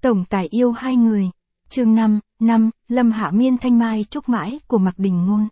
Tổng tài yêu hai người. Chương 5, Lâm Hạ Miên thanh mai trúc mãi của Mạc Đình Ngôn.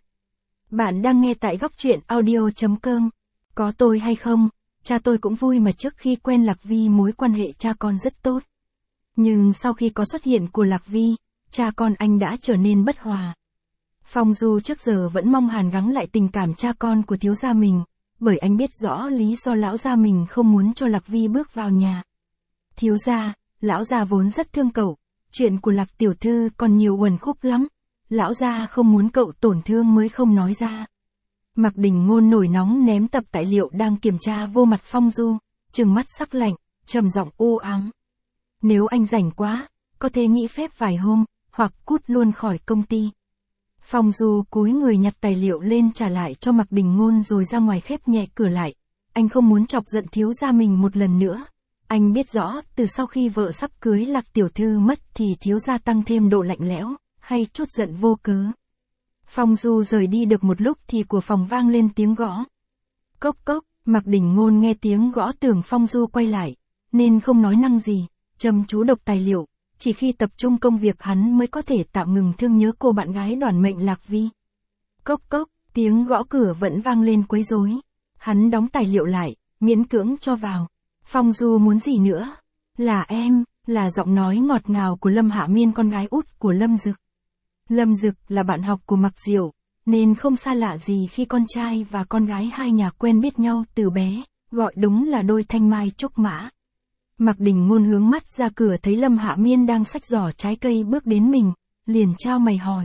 Bạn đang nghe tại góc truyện audio.com. Có tôi hay không, cha tôi cũng vui mà trước khi quen Lạc Vi mối quan hệ cha con rất tốt. Nhưng sau khi có xuất hiện của Lạc Vi, cha con anh đã trở nên bất hòa. Phong Du trước giờ vẫn mong hàn gắn lại tình cảm cha con của thiếu gia mình, bởi anh biết rõ lý do lão gia mình không muốn cho Lạc Vi bước vào nhà. Thiếu gia, lão gia vốn rất thương cậu, chuyện của Lạc tiểu thư còn nhiều uẩn khúc lắm, lão gia không muốn cậu tổn thương mới không nói ra. Mạc Đình Ngôn nổi nóng ném tập tài liệu đang kiểm tra vô mặt Phong Du, trừng mắt sắc lạnh, trầm giọng u ám. Nếu anh rảnh quá, có thể nghỉ phép vài hôm, hoặc cút luôn khỏi công ty. Phong Du cúi người nhặt tài liệu lên trả lại cho Mạc Đình Ngôn rồi ra ngoài khép nhẹ cửa lại. Anh không muốn chọc giận thiếu gia mình một lần nữa. Anh biết rõ, từ sau khi vợ sắp cưới Lạc tiểu thư mất thì thiếu gia tăng thêm độ lạnh lẽo, hay chút giận vô cớ. Phong Du rời đi được một lúc thì của phòng vang lên tiếng gõ. Cốc cốc, Mạc Đình Ngôn nghe tiếng gõ tưởng Phong Du quay lại, nên không nói năng gì, chăm chú đọc tài liệu, chỉ khi tập trung công việc hắn mới có thể tạm ngừng thương nhớ cô bạn gái đoản mệnh Lạc Vi. Cốc cốc, tiếng gõ cửa vẫn vang lên quấy rối. Hắn đóng tài liệu lại, miễn cưỡng cho vào. Phong Du muốn gì nữa? Là em, là giọng nói ngọt ngào của Lâm Hạ Miên con gái út của Lâm Dực. Lâm Dực là bạn học của Mạc Diệu, nên không xa lạ gì khi con trai và con gái hai nhà quen biết nhau từ bé, gọi đúng là đôi thanh mai trúc mã. Mạc Đình Ngôn hướng mắt ra cửa thấy Lâm Hạ Miên đang xách giỏ trái cây bước đến mình, liền chau mày hỏi.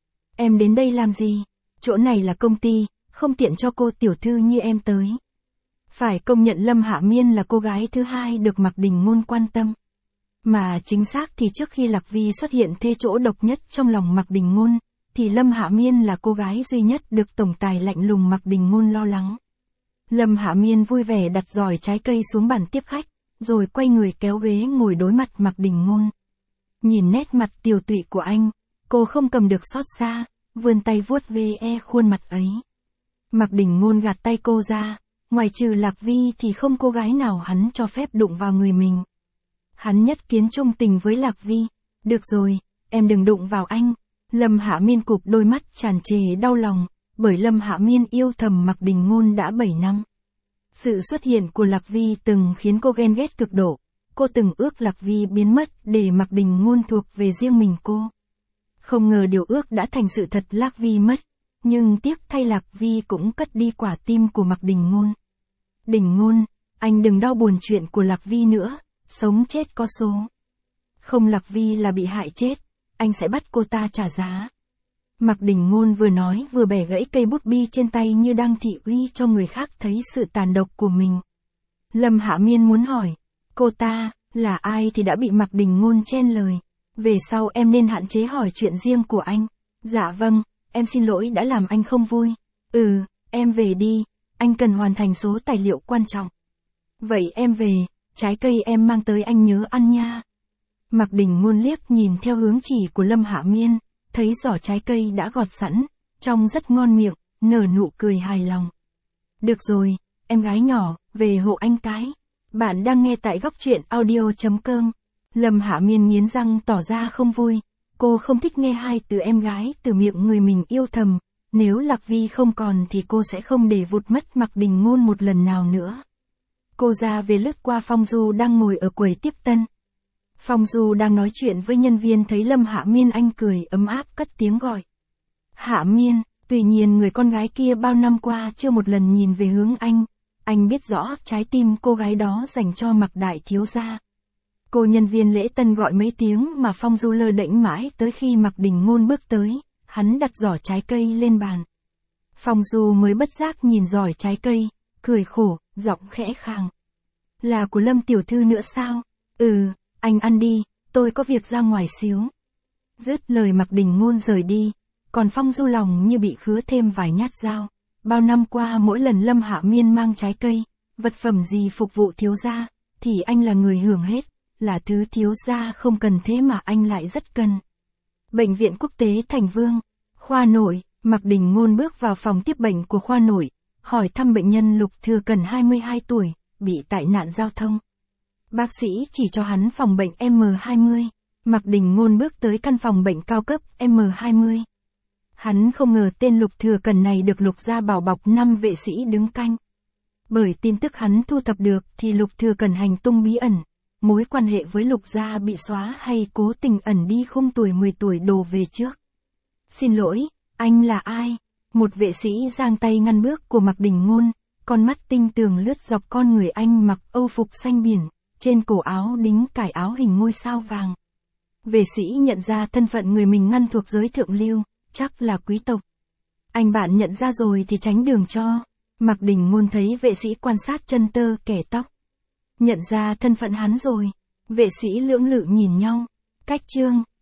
Em đến đây làm gì? Chỗ này là công ty, không tiện cho cô tiểu thư như em tới. Phải công nhận Lâm Hạ Miên là cô gái thứ hai được Mạc Đình Ngôn quan tâm. Mà chính xác thì trước khi Lạc Vi xuất hiện thê chỗ độc nhất trong lòng Mạc Đình Ngôn, thì Lâm Hạ Miên là cô gái duy nhất được tổng tài lạnh lùng Mạc Đình Ngôn lo lắng. Lâm Hạ Miên vui vẻ đặt giỏ trái cây xuống bàn tiếp khách, rồi quay người kéo ghế ngồi đối mặt Mạc Đình Ngôn. Nhìn nét mặt tiều tụy của anh, cô không cầm được xót xa, vươn tay vuốt ve khuôn mặt ấy. Mạc Đình Ngôn gạt tay cô ra, ngoài trừ Lạc Vi thì không cô gái nào hắn cho phép đụng vào người mình. Hắn nhất kiến trung tình với Lạc Vi. Được rồi, em đừng đụng vào anh. Lâm Hạ Miên cụp đôi mắt tràn trề đau lòng, bởi Lâm Hạ Miên yêu thầm Mạc Đình Ngôn đã 7 năm. Sự xuất hiện của Lạc Vi từng khiến cô ghen ghét cực độ. Cô từng ước Lạc Vi biến mất để Mạc Đình Ngôn thuộc về riêng mình cô. Không ngờ điều ước đã thành sự thật, Lạc Vi mất. Nhưng tiếc thay Lạc Vi cũng cất đi quả tim của Mạc Đình Ngôn. Đình Ngôn, anh đừng đau buồn chuyện của Lạc Vi nữa, sống chết có số. Không, Lạc Vi là bị hại chết, anh sẽ bắt cô ta trả giá. Mạc Đình Ngôn vừa nói vừa bẻ gãy cây bút bi trên tay như đang thị uy cho người khác thấy sự tàn độc của mình. Lâm Hạ Miên muốn hỏi, cô ta là ai thì đã bị Mạc Đình Ngôn chen lời. Về sau em nên hạn chế hỏi chuyện riêng của anh. Dạ vâng, em xin lỗi đã làm anh không vui. Em về đi, anh cần hoàn thành số tài liệu quan trọng. Vậy em về, trái cây em mang tới anh nhớ ăn nha. Mạc Đình Ngôn liếc nhìn theo hướng chỉ của Lâm Hạ Miên, thấy giỏ trái cây đã gọt sẵn, trông rất ngon miệng, nở nụ cười hài lòng. Được rồi, em gái nhỏ, về hộ anh cái. Bạn đang nghe tại góc truyện audio.com. Lâm Hạ Miên nghiến răng tỏ ra không vui. Cô không thích nghe hai từ em gái từ miệng người mình yêu thầm. Nếu Lạc Vi không còn thì cô sẽ không để vụt mất Mạc Đình Ngôn một lần nào nữa. Cô ra về lướt qua Phong Du đang ngồi ở quầy tiếp tân. Phong Du đang nói chuyện với nhân viên thấy Lâm Hạ Miên, anh cười ấm áp cất tiếng gọi. Hạ Miên, tuy nhiên người con gái kia bao năm qua chưa một lần nhìn về hướng anh biết rõ trái tim cô gái đó dành cho Mạc đại thiếu gia. Cô nhân viên lễ tân gọi mấy tiếng mà Phong Du lơ đễnh mãi tới khi Mạc Đình Ngôn bước tới, hắn đặt giỏ trái cây lên bàn. Phong Du mới bất giác nhìn giỏ trái cây, cười khổ, giọng khẽ khàng. Là của Lâm tiểu thư nữa sao? Anh ăn đi, tôi có việc ra ngoài xíu. Dứt lời Mạc Đình Ngôn rời đi, còn Phong Du lòng như bị khứa thêm vài nhát dao. Bao năm qua mỗi lần Lâm Hạ Miên mang trái cây, vật phẩm gì phục vụ thiếu gia, thì anh là người hưởng hết, là thứ thiếu gia không cần thế mà anh lại rất cần. Bệnh viện Quốc tế Thành Vương, khoa nội, Mạc Đình Ngôn bước vào phòng tiếp bệnh của khoa nội, hỏi thăm bệnh nhân Lục Thừa Cần 22 tuổi, bị tai nạn giao thông. Bác sĩ chỉ cho hắn phòng bệnh M20. Mạc Đình Ngôn bước tới căn phòng bệnh cao cấp M20. Hắn không ngờ tên Lục Thừa Cẩn này được Lục gia bảo bọc 5 vệ sĩ đứng canh. Bởi tin tức hắn thu thập được thì Lục Thừa Cẩn hành tung bí ẩn, mối quan hệ với Lục gia bị xóa hay cố tình ẩn đi không tuổi 10 tuổi đổ về trước. Xin lỗi, anh là ai? Một vệ sĩ giang tay ngăn bước của Mạc Đình Ngôn, con mắt tinh tường lướt dọc con người anh mặc âu phục xanh biển, trên cổ áo đính cài áo hình ngôi sao vàng. Vệ sĩ nhận ra thân phận người mình ngăn thuộc giới thượng lưu, chắc là quý tộc. Anh bạn nhận ra rồi thì tránh đường cho. Mạc Đình Ngôn thấy vệ sĩ quan sát chân tơ kẻ tóc. Nhận ra thân phận hắn rồi. Vệ sĩ lưỡng lự nhìn nhau. Cách chương.